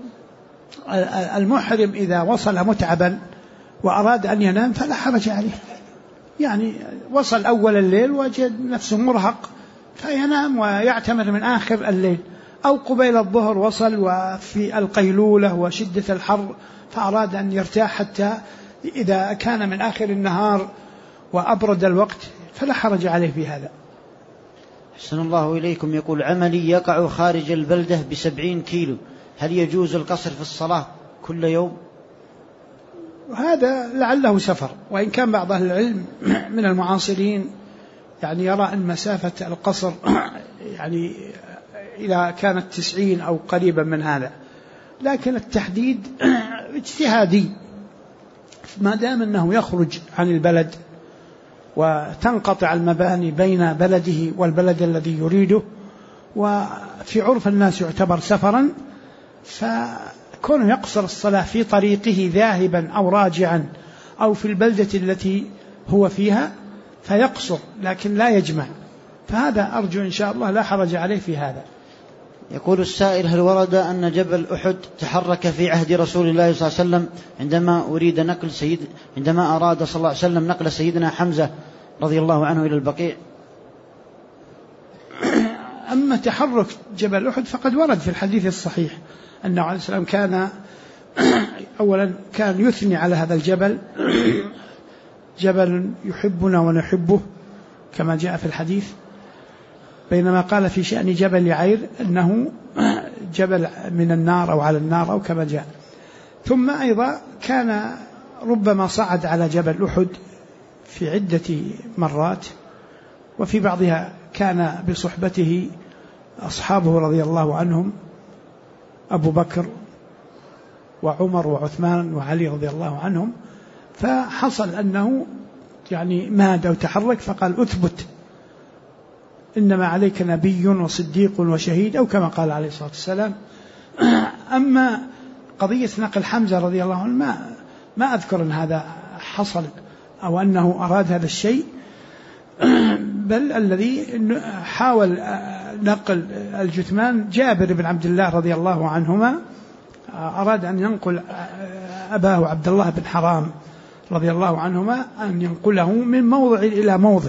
المحرم إذا وصل متعبا وأراد أن ينام فلا حرج عليه، يعني وصل أول الليل وجد نفسه مرهق فينام ويعتمر من آخر الليل، أو قبيل الظهر وصل وفي القيلولة وشدة الحر فأراد أن يرتاح حتى إذا كان من آخر النهار وأبرد الوقت، فلا حرج عليه في هذا. أحسن الله إليكم. يقول عملي يقع خارج البلدة ب70 كيلو، هل يجوز القصر في الصلاة كل يوم؟ وهذا لعله سفر، وإن كان بعض أهل العلم من المعاصرين يعني يرى أن مسافة القصر يعني إذا كانت 90 أو قريبا من هذا، لكن التحديد اجتهادي، ما دام أنه يخرج عن البلد وتنقطع المباني بين بلده والبلد الذي يريده، وفي عرف الناس يعتبر سفرا، فكونه يقصر الصلاة في طريقه ذاهبا أو راجعا أو في البلدة التي هو فيها فيقصر، لكن لا يجمع، فهذا أرجو إن شاء الله لا حرج عليه في هذا. يقول السائل: هل ورد أن جبل أحد تحرك في عهد رسول الله صلى الله عليه وسلم عندما أراد صلى الله عليه وسلم نقل سيدنا حمزة رضي الله عنه إلى البقيع؟ أما تحرك جبل أحد فقد ورد في الحديث الصحيح أنه عليه السلام كان أولا كان يثني على هذا الجبل: جبل يحبنا ونحبه، كما جاء في الحديث، بينما قال في شأن جبل عير أنه جبل من النار أو على النار أو كما جاء. ثم أيضا كان ربما صعد على جبل أحد في عدة مرات، وفي بعضها كان بصحبته أصحابه رضي الله عنهم، أبو بكر وعمر وعثمان وعلي رضي الله عنهم، فحصل أنه يعني ماد أو تحرك، فقال: أثبت، إنما عليك نبي وصديق وشهيد، أو كما قال عليه الصلاة والسلام. أما قضية نقل حمزة رضي الله عنه ما أذكر أن هذا حصل أو أنه أراد هذا الشيء، بل الذي حاول نقل الجثمان جابر بن عبد الله رضي الله عنهما، أراد أن ينقل أباه عبد الله بن حرام رضي الله عنهما، أن ينقله من موضع إلى موضع،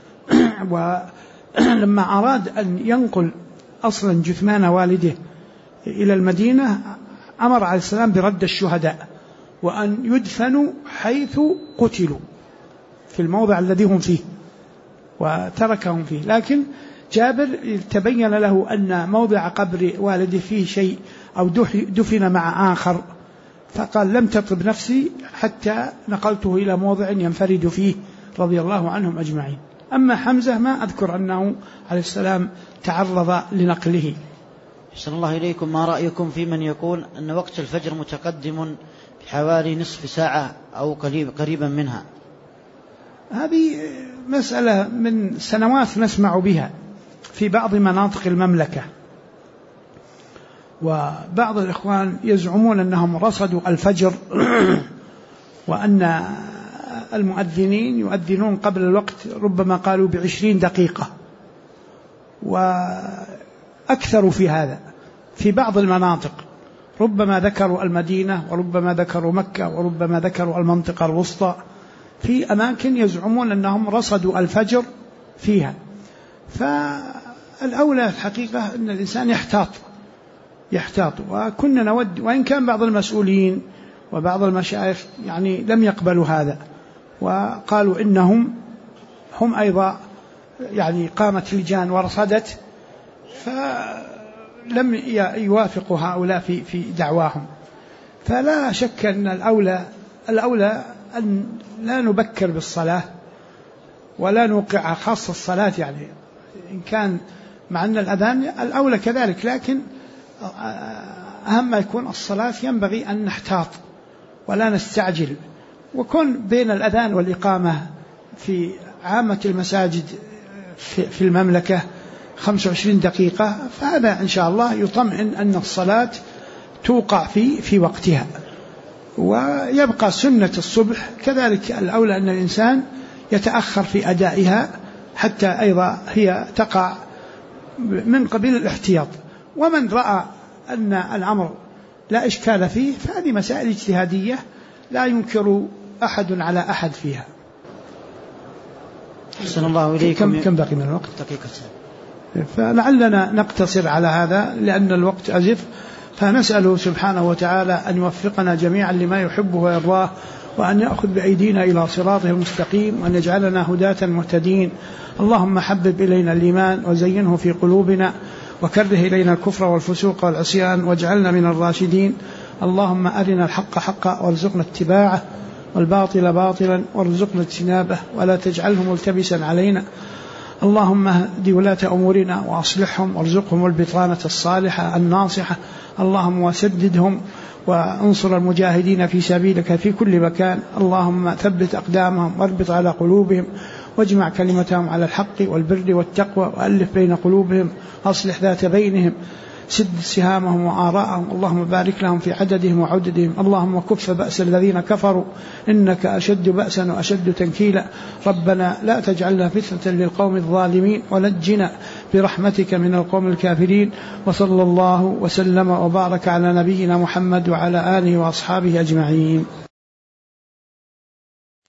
ولما أراد أن ينقل أصلا جثمان والده إلى المدينة أمر عليه السلام برد الشهداء وأن يدفنوا حيث قتلوا في الموضع الذي هم فيه، وتركهم فيه. لكن جابر تبين له أن موضع قبر والده فيه شيء أو دفن مع آخر، فقال: لم تطب نفسي حتى نقلته إلى موضع ينفرد فيه رضي الله عنهم أجمعين. أما حمزة ما أذكر أنه عليه السلام تعرض لنقله. أحسن الله إليكم، ما رأيكم في من يقول أن وقت الفجر متقدم بحوالي نصف ساعة أو قريبا منها؟ هذه مسألة من سنوات نسمع بها في بعض مناطق المملكة، وبعض الإخوان يزعمون أنهم رصدوا الفجر وأن المؤذنين يؤذنون قبل الوقت، ربما قالوا ب20 دقيقة، وأكثروا في هذا في بعض المناطق، ربما ذكروا المدينة وربما ذكروا مكة وربما ذكروا المنطقة الوسطى، في أماكن يزعمون أنهم رصدوا الفجر فيها. فالأولى الحقيقة أن الإنسان يحتاط، وكنا نود، وإن كان بعض المسؤولين وبعض المشايخ يعني لم يقبلوا هذا، وقالوا إنهم هم أيضا يعني قامت لجان ورصدت، فلم يوافقوا هؤلاء في دعواهم. فلا شك أن الأولى أن لا نبكر بالصلاة ولا نوقع خاصة الصلاة، يعني إن كان مع أن الأذان الأولى كذلك، لكن أهم ما يكون الصلاة ينبغي أن نحتاط ولا نستعجل، وكن بين الأذان والإقامة في عامة المساجد في المملكة 25 دقيقة، فهذا إن شاء الله يطمئن أن الصلاة توقع في وقتها. ويبقى سنة الصبح كذلك الأولى أن الإنسان يتأخر في أدائها حتى أيضا هي تقع من قبيل الاحتياط. ومن رأى أن الأمر لا إشكال فيه فهذه مسائل اجتهادية لا ينكر أحد على أحد فيها. أحسن الله إليكم. كم بقي من الوقت؟ دقيقة. فلعلنا نقتصر على هذا لأن الوقت أزف، فنسأله سبحانه وتعالى أن يوفقنا جميعا لما يحبه ويرضاه، وأن يأخذ بأيدينا إلى صراطه المستقيم، وأن يجعلنا هداة مهتدين. اللهم حبب إلينا الإيمان وزينه في قلوبنا، وكره إلينا الكفر والفسوق والعصيان، واجعلنا من الراشدين. اللهم أرنا الحق حقا وارزقنا اتباعه، والباطل باطلا وارزقنا اجتنابه، ولا تجعله ملتبسا علينا. اللهم اهد ولاة أمورنا وأصلحهم وارزقهم البطانة الصالحة الناصحة. اللهم وسددهم وانصر المجاهدين في سبيلك في كل مكان. اللهم ثبت أقدامهم واربط على قلوبهم، واجمع كلمتهم على الحق والبر والتقوى، وألف بين قلوبهم، أصلح ذات بينهم. سد سهامهم وآراءهم، اللهم بارك لهم في عددهم وعددهم، اللهم كف بأس الذين كفروا إنك أشد بأسا وأشد تنكيلا. ربنا لا تجعلنا فتنة للقوم الظالمين ونجنا برحمتك من القوم الكافرين. وصلى الله وسلم وبارك على نبينا محمد وعلى آله وأصحابه أجمعين.